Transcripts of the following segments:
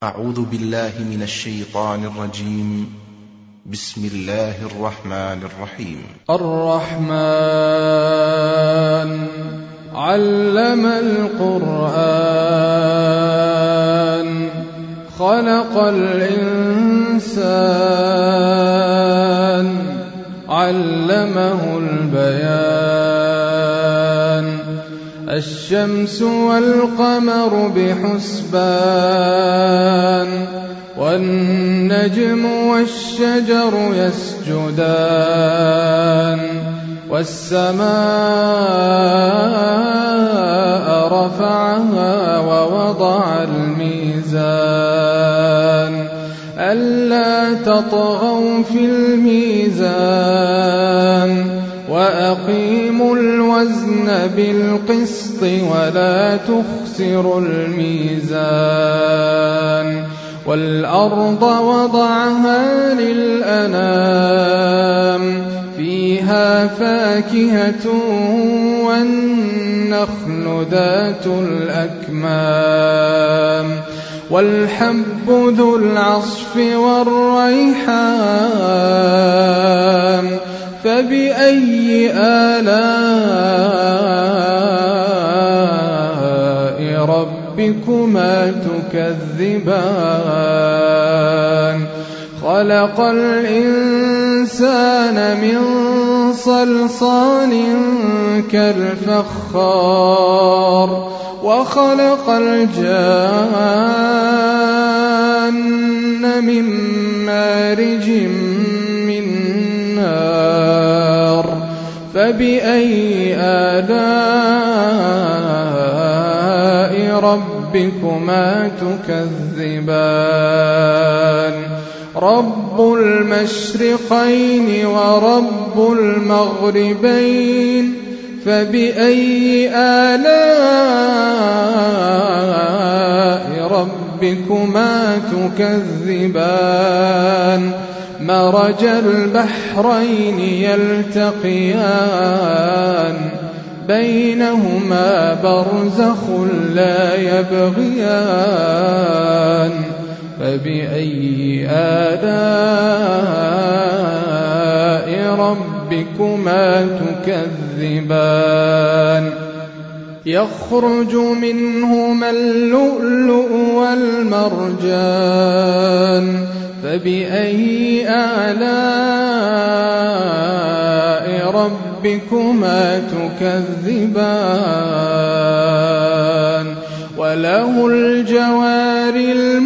أعوذ بالله من الشيطان الرجيم. بسم الله الرحمن الرحيم. الرحمن علم القرآن خلق الإنسان علمه البيان الشمس والقمر بحسبان والنجم والشجر يسجدان والسماء رفعها ووضع الميزان ألا تطغوا في الميزان وأقيموا الوزن بالقسط ولا تخسروا الميزان والأرض وضعها للأنام فيها فاكهة والنخل ذات الأكمام والحب ذو العصف والريحان فبأي آلاء ربكما تكذبان خلق الإنسان من صلصال كالفخار وخلق الجان من مارج من نار فبأي آلاء ربكما تكذبان رب المشرقين ورب المغربين فبأي آلاء ربكما تكذبان مرج البحرين يلتقيان بينهما برزخ لا يبغيان فبأي آلاء ربكما تكذبان يخرج منهما اللؤلؤ والمرجان فبأي آلاء ربكما تكذبان وله الجوار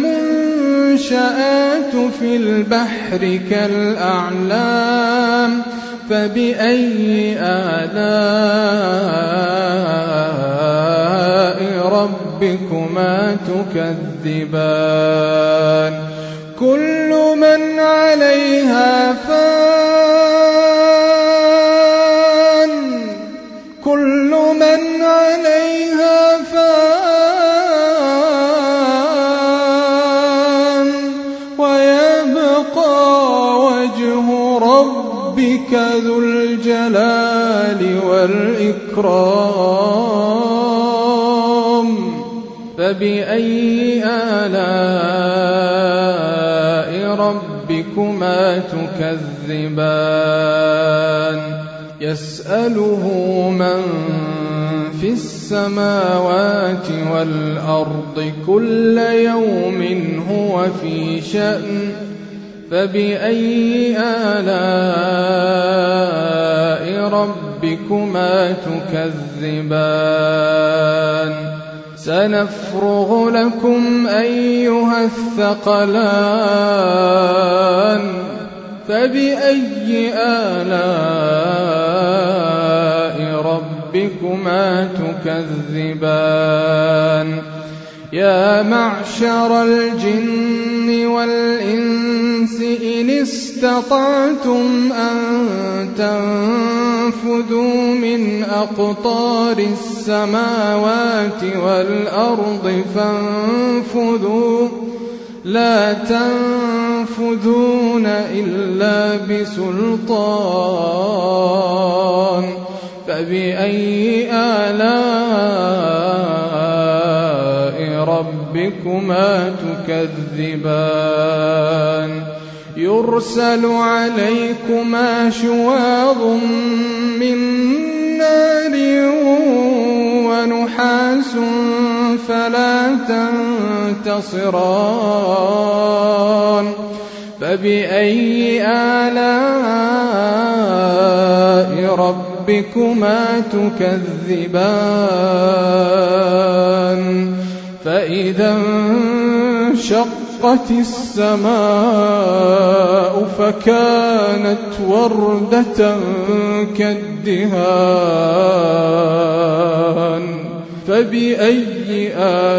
المنشآت في البحر كالأعلام فبأي آلاء ربكما تكذبان كل من عليها فان كل من عليها فان ويبقى وجه ربك ذو الجلال والإكرام فبأي آلاء ربكما تكذبان يسأله من في السماوات والأرض كل يوم هو في شأن فبأي آلاء ربكما تكذبان سنفرغ لكم أيها الثقلان فبأي آلاء ربكما تكذبان يا معشر الجن والإنس إن استطعتم أن تنفذوا من أقطار السماوات والأرض فانفذوا لا تنفذون إلا بسلطان فبأي آلاء ربكما تكذبان يرسل عليكما شواظ من نار ونحاس فلا تنتصران فبأي آلاء ربكما تكذبان فإذا انشقت السماء فكانت وردة كالدهان فبأي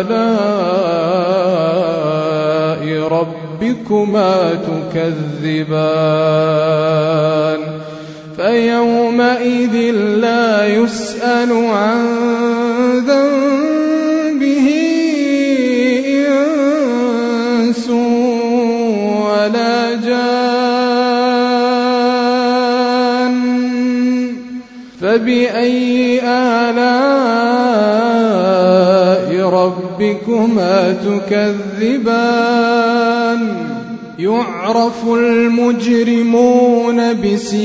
آلاء ربكما تكذبان فيومئذ لا يسأل عن ذنبه إنس ولا جان فبأي آلاء ربكما تكذبان يعرف المجرمون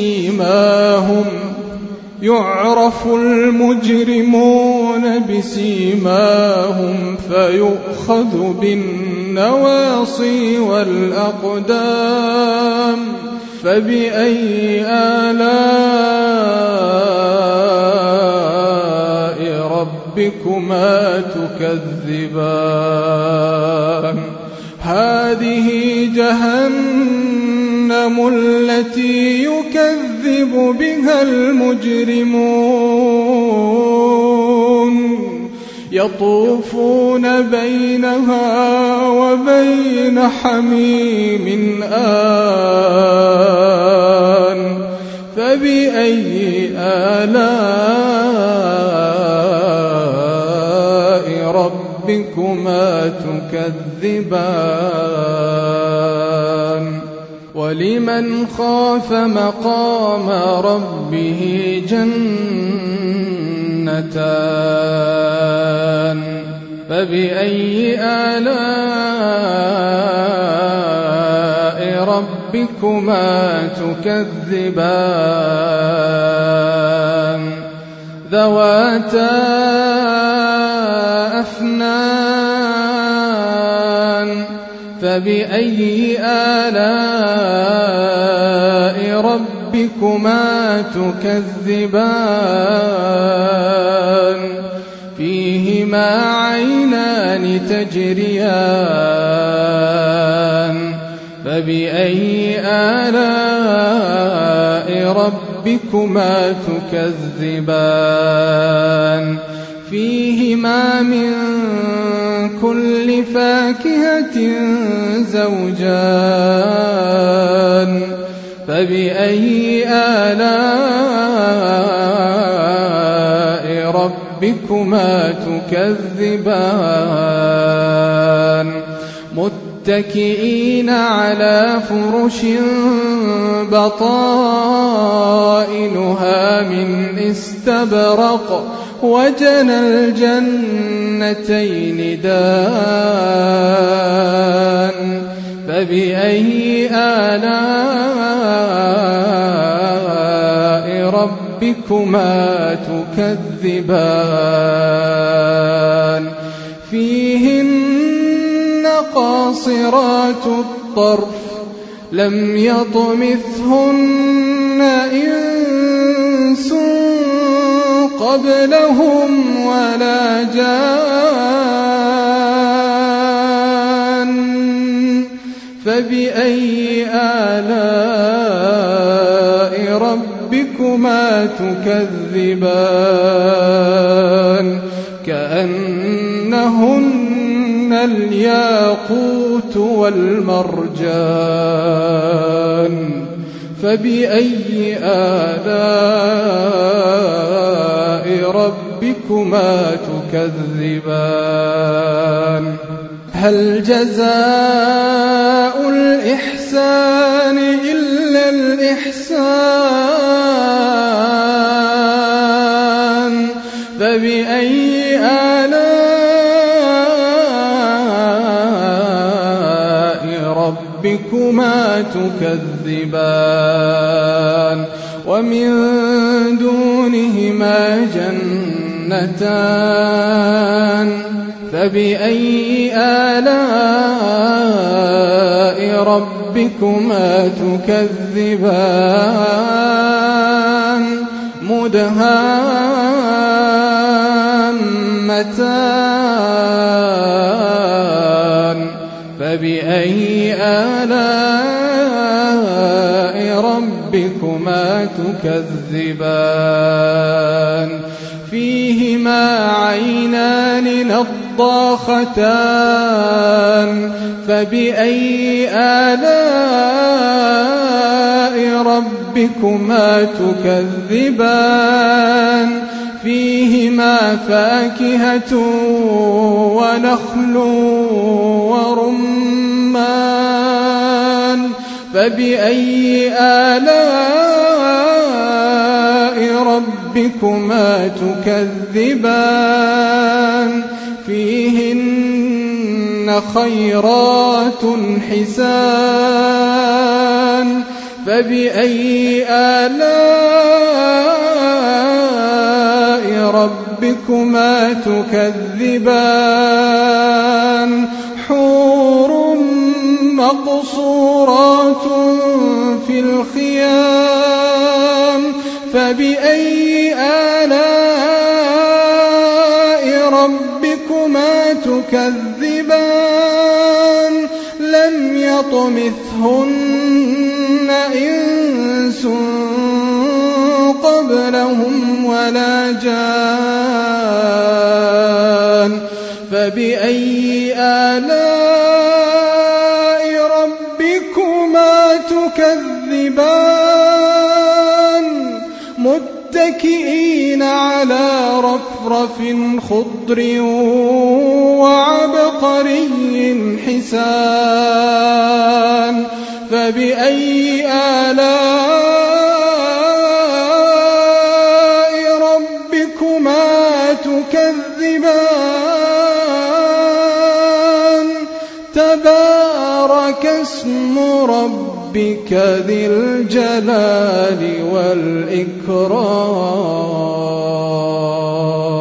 بسيماهم فيؤخذ بالنواصي والأقدام فبأي آلاء ربكما تكذبان هذه جهنم التي يكذب بها المجرمون يطوفون بينها وبين حميم آن فبأي آلاء ربكما تكذبان ولمن خاف مقام ربه جنتان فبأي آلاء ربكما تكذبان ذواتا أفنان فبأي آلاء ربكما تكذبان فيهما عينان تجريان فبأي آلاء ربكما تكذبان فيهما من كل فاكهة زوجان فبأي آلاء ربكما تكذبان متكئين على فرش بطائنها من استبرق وجنى الجنتين دان فبأي آلاء ربكما تكذبان فيهن قاصرات الطرف لم يطمثهن إنس قبلهم ولا جان فبأي آلاء ربكما تكذبان كأنهن الياقوت والمرجان فبأي آلاء ربكما تكذبان هل جزاء الإحسان إلا الإحسان فبأي آلاء ربكما تكذبان ومن دونهما جنتان فبأي آلاء ربكما تكذبان مدهامتان فبأي آلاء ربكما تكذبان فيهما عينان نضاختان فبأي آلاء ربكما تكذبان فيهما فاكهة ونخل ورمان فبأي آلاء ربكما تكذبان فيهن خيرات حسان فبأي آلاء ربكما تكذبان حور مقصورات في الخيام فبأي آلاء ربكما تكذبان لم يطمثهن إنس قبلهم ولا جان فبأي آلاء ربكما تكذبان متكئين على رفرف خضر وعبقري حسان فبأي آلاء ربكما تكذبان تبارك اسم ربك ذي الجلال والإكرام